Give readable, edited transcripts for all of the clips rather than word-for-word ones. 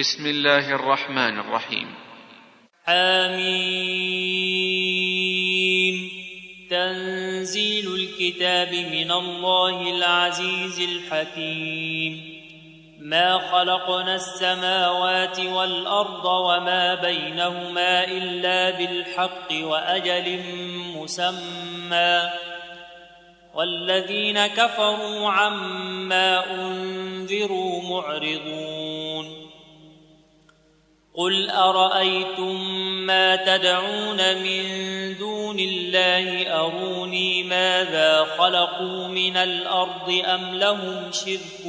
بسم الله الرحمن الرحيم. حميم. تنزيل الكتاب من الله العزيز الحكيم. ما خلقنا السماوات والأرض وما بينهما إلا بالحق وأجل مسمى، والذين كفروا عما أنذروا معرضون. قل أرأيتم ما تدعون من دون الله أروني ماذا خلقوا من الأرض أم لهم شرك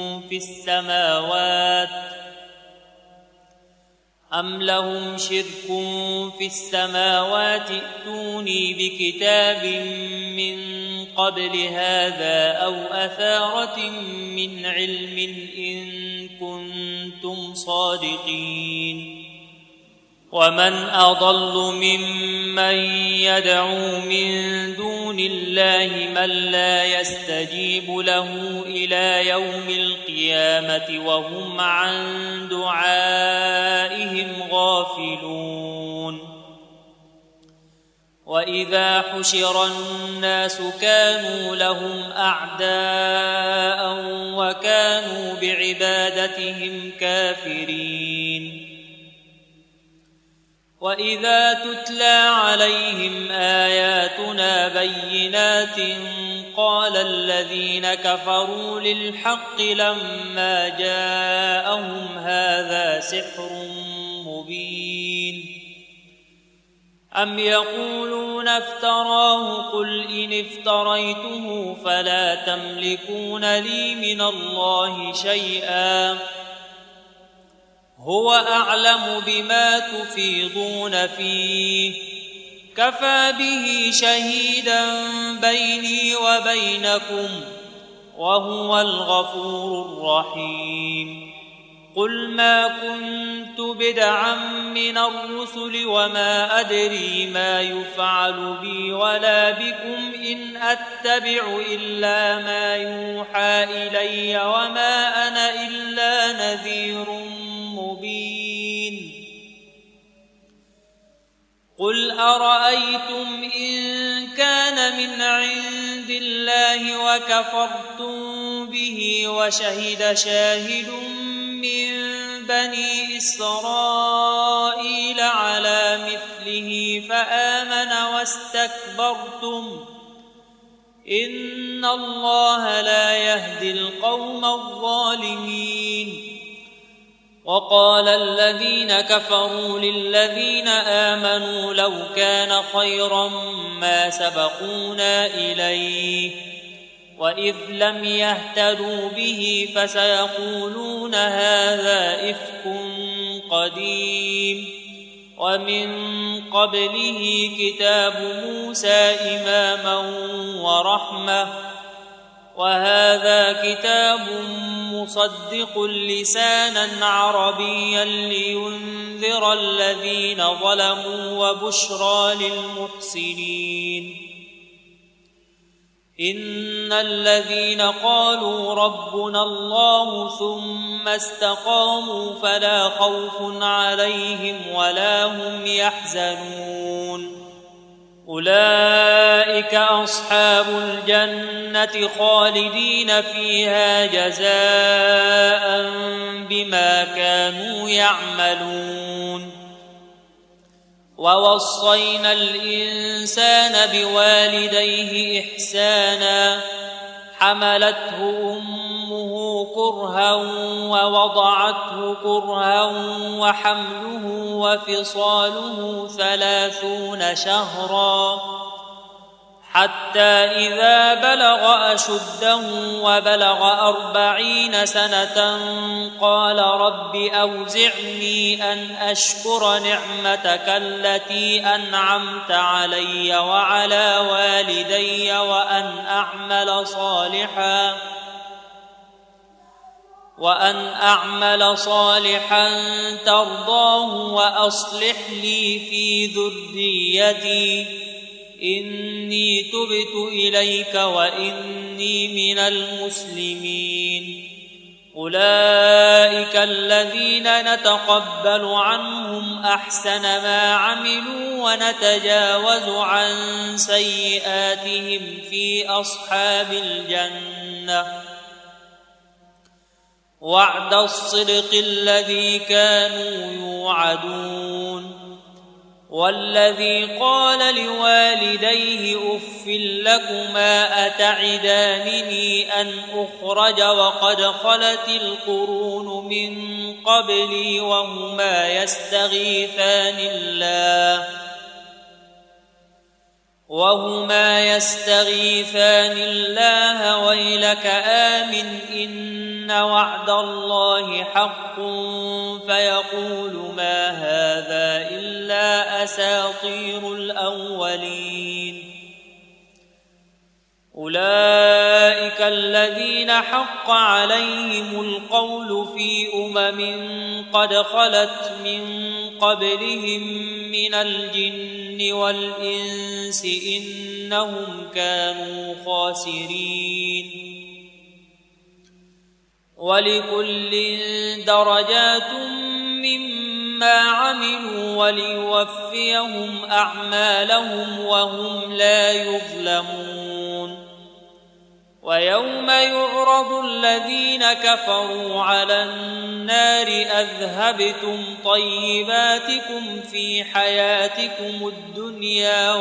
في السماوات ائتوني بكتاب من قبل هذا أو أثارة من علم إن كنتم صادقين. ومن أضل ممن يدعو من دون الله من لا يستجيب له إلى يوم القيامة وهم عن دعائهم غافلون. وإذا حشر الناس كانوا لهم أعداء وكانوا بعبادتهم كافرين. وإذا تتلى عليهم آياتنا بينات قال الذين كفروا للحق لما جاءهم هذا سحر مبين. أم يقولون افتراه قل إن افتريته فلا تملكون لي من الله شيئا هو أعلم بما تفيضون فيه كفى به شهيدا بيني وبينكم وهو الغفور الرحيم. قل ما كنت بدعا من الرسل وما أدري ما يفعل بي ولا بكم إن أتبع إلا ما يوحى إلي وما أنا إلا نذير مبين. قل أرأيتم إن كان من عند الله وكفرتم به وشهد شاهد من بني إسرائيل على مثله فآمن واستكبرتم إن الله لا يهدي القوم الظالمين. وقال الذين كفروا للذين آمنوا لو كان خيرا ما سبقونا إليه وإذ لم يهتدوا به فسيقولون هذا إفك قديم. ومن قبله كتاب موسى إماما ورحمة وهذا كتاب مصدق لسانا عربيا لينذر الذين ظلموا وبشرى للمحسنين. إن الذين قالوا ربنا الله ثم استقاموا فلا خوف عليهم ولا هم يحزنون. أولئك أصحاب الجنة خالدين فيها جزاء بما كانوا يعملون. ووصينا الإنسان بوالديه إحسانا حملته أمه كرها ووضعته كرها وحمله وفصاله 30 شهرا حتى إذا بلغ أشده وبلغ 40 سنة قال رب أوزعني أن أشكر نعمتك التي أنعمت علي وعلى والدي وأن أعمل صالحا ترضاه وأصلح لي في ذريتي إني تبت إليك وإني من المسلمين. أولئك الذين نتقبل عنهم أحسن ما عملوا ونتجاوز عن سيئاتهم في أصحاب الجنة وعد الصدق الذي كانوا يوعدون والذي قال لوالديه أف لكما أتعدانني أن أخرج وقد خلت القرون من قبلي وهما يستغيثان الله ويلك آمن إن وعد الله حق فيقول ما هذا إلا أساطير الأولين أولئك الذين حق عليهم القول في قد خلت من قبلهم من الجن والإنس إنهم كانوا خاسرين ولكل درجات مما عملوا وليوفيهم أعمالهم وهم لا يظلمون ويوم يعرض الذين كفروا على النار أذهبتم طيباتكم في حياتكم الدنيا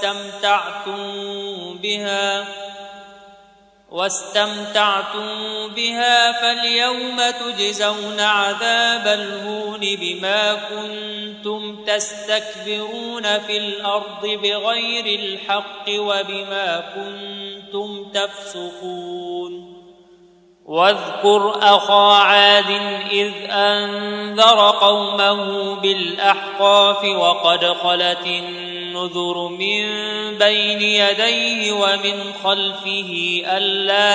واستمتعتم بها فاليوم تجزون عذاب الهون بما كنتم تستكبرون في الأرض بغير الحق وبما كنتم تفسقون واذكر أخا عاد إذ أنذر قومه بالأحقاف وقد خلت النذر من بين يديه ومن خلفه ألا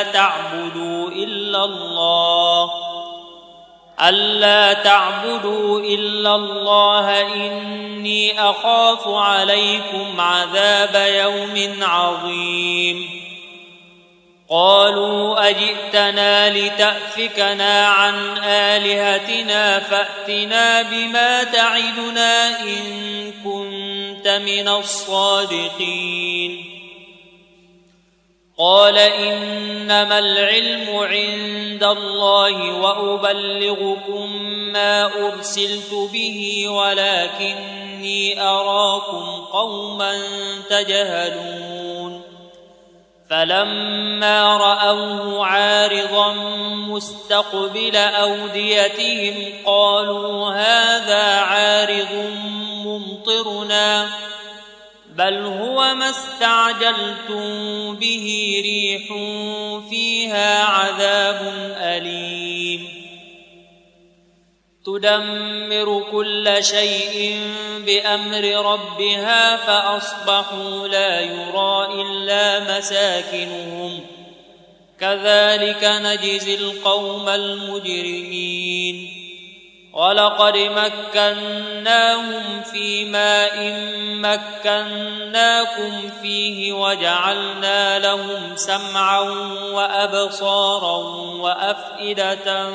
تعبدوا إلا الله إني أخاف عليكم عذاب يوم عظيم قالوا أجئتنا لتأفكنا عن آلهتنا فأتنا بما تعدنا إن كنت من الصادقين قال إنما العلم عند الله وأبلغكم ما أرسلت به ولكني أراكم قوما تجهلون فلما رأوه عارضا مستقبل أوديتهم قالوا هذا عارض ممطرنا بل هو ما استعجلتم به ريح فيها عذاب أليم تدمر كل شيء بأمر ربها فأصبحوا لا يرى إلا مساكنهم كذلك نجزي القوم المجرمين ولقد مكناهم في ماء مكناكم فيه وجعلنا لهم سمعا وأبصارا وأفئدة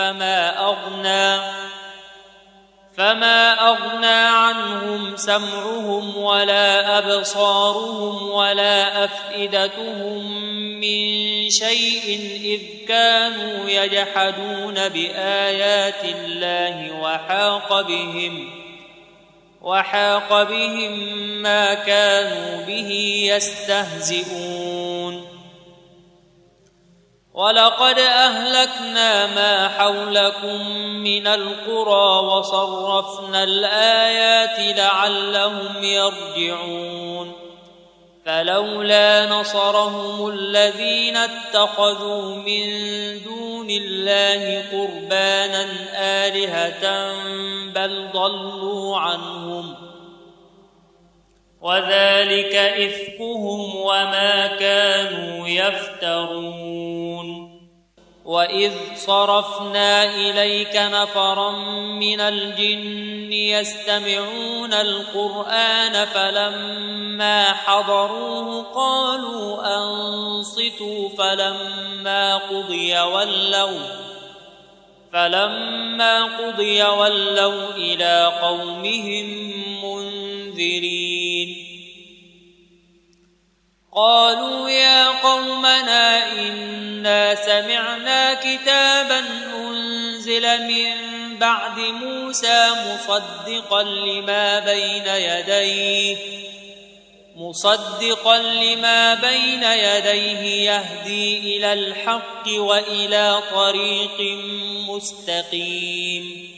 فما أغنى عنهم سمعهم ولا أبصارهم ولا أفئدتهم من شيء إذ كانوا يجحدون بآيات الله وحاق بهم ما كانوا به يستهزئون ولقد أهلكنا ما حولكم من القرى وصرفنا الآيات لعلهم يرجعون فلولا نصرهم الذين اتخذوا من دون الله قربانا آلهة بل ضلوا عنهم وذلك إفكهم وما كانوا يفترون وإذ صرفنا إليك نفرا من الجن يستمعون القرآن فلما حضروه قالوا أنصتوا فلما قضي فلما قضي ولوا إلى قومهم منذرين قالوا يا قومنا إنا سمعنا كتابا أنزل من بعد موسى مصدقا لما بين يديه يهدي إلى الحق وإلى طريق مستقيم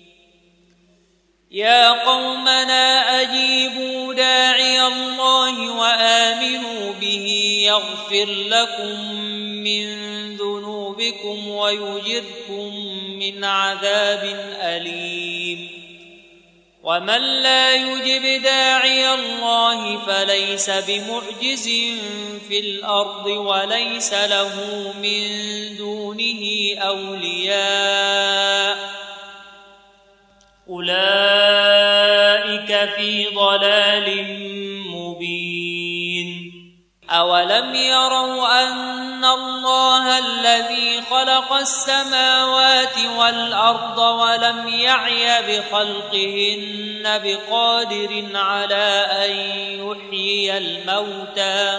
يا قومنا أجيبوا داعي الله وآمنوا به يغفر لكم من ذنوبكم ويجركم من عذاب أليم ومن لا يجب داعي الله فليس بمعجز في الأرض وليس له من دونه أولياء أولئك في ضلال مبين أولم يروا أن الله الذي خلق السماوات والأرض ولم يعي بخلقهن بقادر على أن يحيي الموتى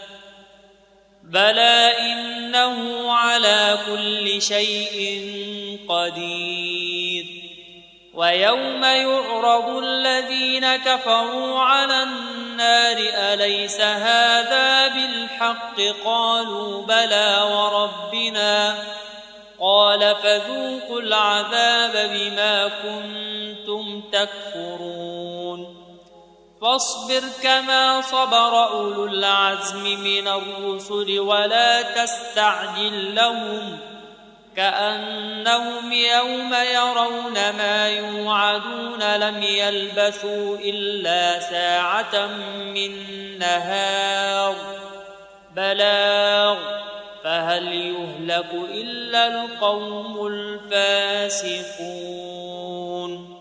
بلى إنه على كل شيء قدير ويوم يعرض الذين كفروا على النار أليس هذا بالحق قالوا بلى وربنا قال فذوقوا العذاب بما كنتم تكفرون فاصبر كما صبر أولو العزم من الرسل ولا تستعجل لهم كأنهم يوم يرون ما يوعدون لم يلبثوا إلا ساعة من نهار بلاغ فهل يهلك إلا القوم الفاسقون